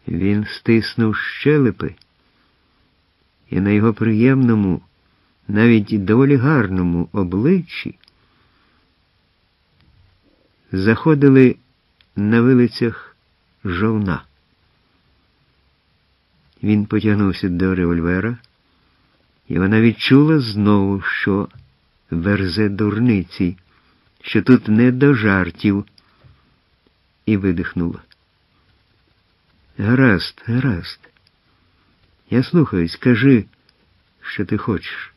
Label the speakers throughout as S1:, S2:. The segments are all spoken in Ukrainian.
S1: Він стиснув щелепи, і на його приємному, навіть доволі гарному обличчі заходили на вилицях жовна. Він потягнувся до револьвера, і вона відчула знову, що верзе дурниці, що тут не до жартів, і видихнула. Гаразд, гаразд. Я слухаюсь, кажи, що ти хочеш.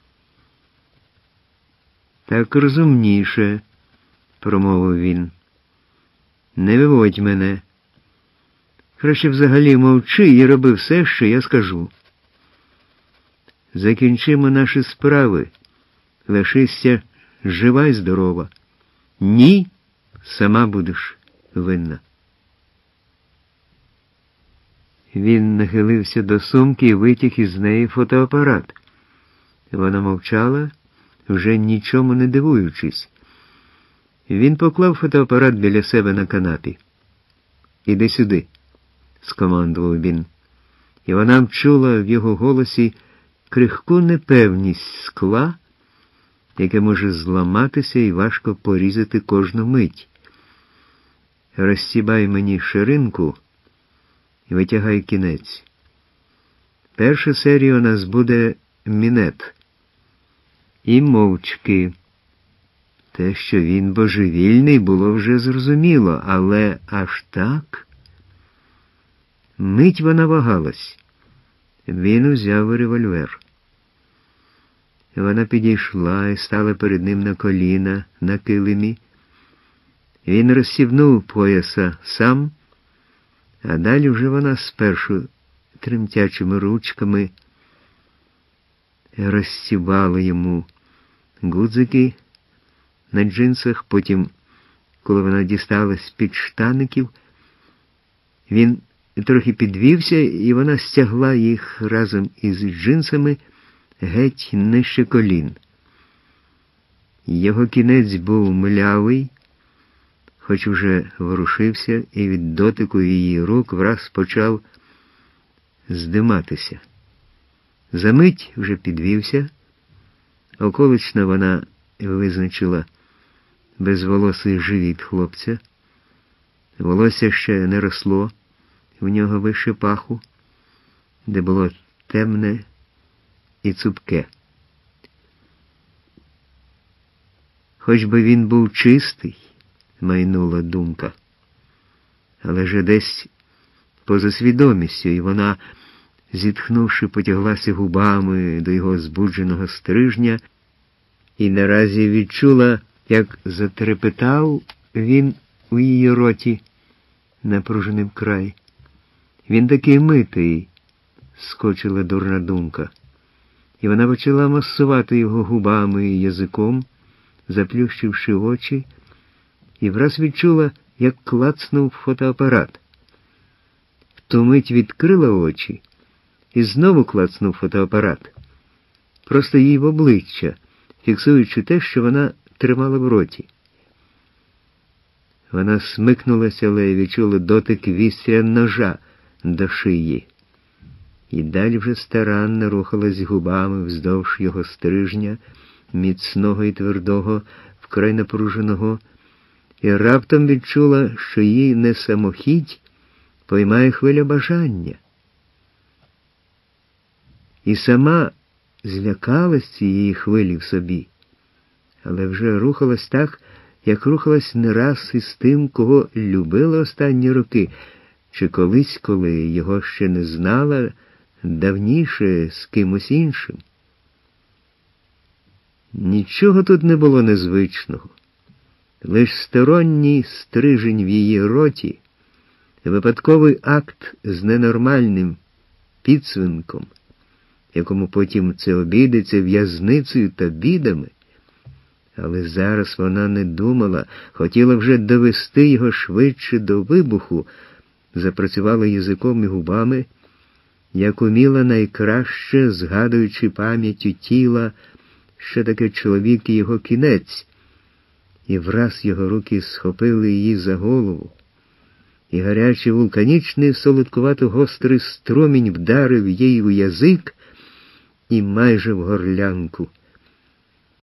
S1: Так розумніше, промовив він. Не виводь мене. Краще взагалі мовчи і роби все, що я скажу. Закінчимо наші справи. Лишися жива й здорова. Ні, сама будеш винна. Він нахилився до сумки і витяг із неї фотоапарат. Вона мовчала, вже нічому не дивуючись. Він поклав фотоапарат біля себе на канапі. «Іди сюди», – скомандував він. І вона вчула в його голосі крихку непевність скла, яке може зламатися і важко порізати кожну мить. «Розсібай мені ширинку і витягай кінець. Перша серія у нас буде мінет». І мовчки. Те, що він божевільний, було вже зрозуміло, але аж так? Мить вона вагалась. Він узяв револьвер. Вона підійшла і стала перед ним на коліна, на килимі. Він розсібнув пояса сам, а далі вже вона спершу тремтячими ручками розсібала йому гудзики на джинсах, потім, коли вона дісталась під штаників, він трохи підвівся, і вона стягла їх разом із джинсами геть нижче колін. Його кінець був млявий, хоч уже ворушився, і від дотику її рук враз почав здиматися. Замить вже підвівся. Околично вона визначила безволосий живіт хлопця. Волосся ще не росло в нього вище паху, де було темне і цупке. Хоч би він був чистий, майнула думка, але же десь поза свідомістю, і вона, зітхнувши, потяглася губами до його збудженого стрижня і наразі відчула, як затрепетав він у її роті, напружений край. Він такий митий, скочила дурна думка. І вона почала масувати його губами і язиком, заплющивши очі, і враз відчула, як клацнув фотоапарат. В ту мить відкрила очі і знову клацнув фотоапарат. Просто їй в обличчя, фіксуючи те, що вона тримала в роті. Вона смикнулася, але відчула дотик вістря ножа до шиї. І далі вже старанно рухалась губами вздовж його стрижня, міцного і твердого, вкрай напруженого, і раптом відчула, що її не самохідь поймає хвиля бажання. І сама злякалась цієї хвилі в собі, але вже рухалась так, як рухалась не раз із тим, кого любила останні роки, чи колись, коли його ще не знала, давніше з кимось іншим. Нічого тут не було незвичного. Лиш сторонній стрижень в її роті, випадковий акт з ненормальним підсвинком, якому потім це обійдеться в'язницею та бідами. Але зараз вона не думала, хотіла вже довести його швидше до вибуху, запрацювала язиком і губами, як уміла найкраще, згадуючи пам'яттю тіла, що таке чоловік і його кінець, і враз його руки схопили її за голову, і гарячий вулканічний солодкувато-гострий струмінь вдарив їй у язик і майже в горлянку.